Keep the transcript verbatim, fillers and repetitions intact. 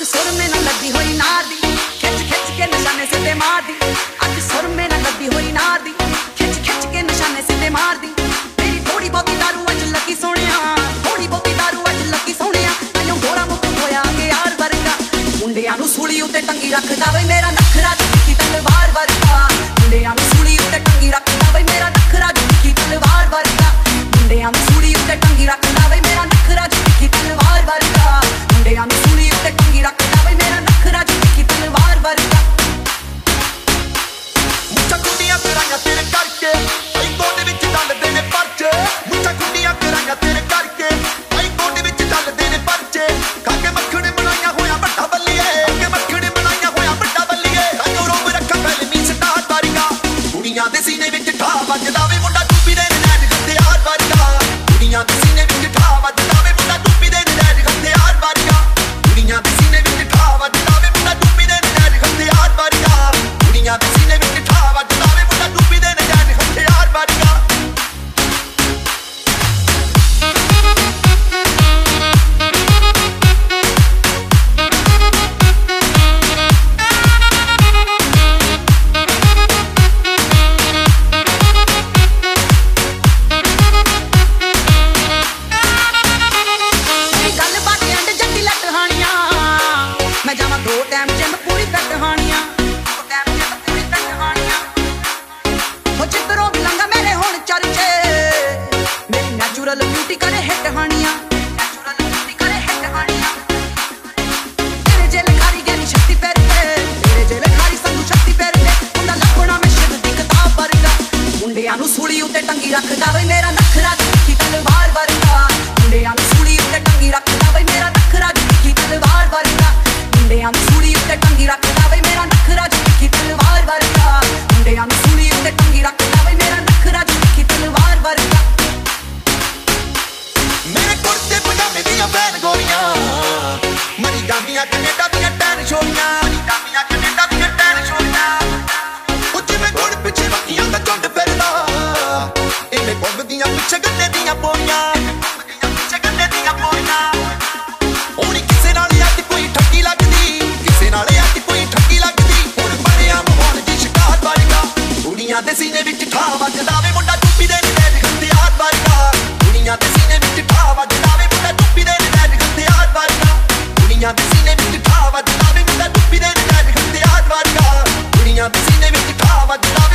सुर में न लगी हुई नादी, खिंच खिंच के निशाने से दे मार दी। अख सुर में न लगी हुई नादी, खिंच खिंच के निशाने से दे मार दी। मेरी थोड़ी बहुती दारू अज लगी सोनिया, थोड़ी बहुती दारू अज लगी सोनिया। अयों गोरा मुख होया के यार वर्गा, मुंडियां नूं सूली उत्ते टंगी रखदा वे मेरा नखरा जुकी तलवार वर्गा। मुंडियां नूं सूली उत्ते टंगी रखदा वे मेरा नखरा जुकी तलवार वर्गा। मुंडियां नूं सूली उत्ते टंगी रखदा वे मेरा नखरा जुकी तलवार वर्गा। मुंडियां नूं सूली उत्ते टंगी रखदा वे मेरा नखरा जुकी तलवार वर्गा। मुच्छां कुंडियां कराइयां तेरे करके, आई कोट विच डलदे ने परचे। मुच्छां कुंडियां कराइयां तेरे करके, आई कोट विच डलदे ने परचे। खाके मक्खण बनाइयां होया बट्टा बल्लीए, खाके मक्खण बनाइयां होया बट्टा बल्लीए। ताइयों रोब रखा फिल्मी स्टार वर्गा, कुड़ियां दे सीने विच ठा वजदा वे मुंडा टूपी दे नैट हथियार वर्गा। कुड़ियां दे सीने विच ठा वजदा वे मुंडा टूपी दे नैट हथियार वर्गा। कुड़ियां दे सीने विच ठा वजदा वे मुंडा टूपी दे नैट हथियार वर्गा। कुड़ियां दे सीने विच ठा वजदा वे मुंडा टूपी दे नैट हथियार वर्गा। गल बात एंड जट्टी लट हानियां, मैं जावां दो टाइम जिम पूरी फिट हानियां, दो टाइम जिम पूरी फिट हानियां। हो चित्रों भी लंगा मेरे हुण चर्चे, मेरी नेचुरल ब्यूटी करे हिट हानियां, नेचुरल ब्यूटी करे हिट हानियां। तेरे जेल खारी गैनी शक्ति पैर पे, तेरे जेल खारी संगू शक्ति पैर पे। हुंदा लखना मैं शिव दी किताब वर्गा, मुंडियां नूं सूली उत्ते टंगी रखदा वे मेरा नखरा जुकी तलवार वर्गा। मुंडियां नूं सूली उत्ते टंगी रखदा वे मेरा नखरा जुकी तलवार वर्गा। मुंडियां नूं सूली उत्ते टंगी रखदा वे मेरा नखरा जुकी तलवार वर्गा। मुंडियां नूं सूली उत्ते टंगी रखदा वे मेरा नखरा जुकी तलवार वर्गा। मेरे कुर्ते पजामे दियां पैन गोरियां, मरी गांदियां कनेडा दियां टैन छोरियां, मरी गांदियां कनेडा दियां टैन छोरियां। ओ जिवें गुड़ पिछे मक्खियां दा झुंड फिरदा, इवें घुमदियां पिछे गन्ने दियां पोरियां, घुमदियां पिछे गन्ने दियां पोरियां। हुण किसे नाल अज कोई ठੱਗੀ लगदी, किसे नाल अज कोई ठੱਗੀ लगदी। हुण बनया माहौल जी शिकार वर्गा, कुड़ियां दे सीने विच ठा वजदा वे मुंडा टूपी दे नैट हथियार वर्गा। कुड़ियां दे सीने विच ठा वजदा वे मुंडा टूपी दे नैट हथियार वर्गा। कुड़ियां दे सीने विच ठा वजदा वे मुंडा टूपी दे नैट हथियार वर्गा। कुड़ियां दे सीने विच ठा वजदा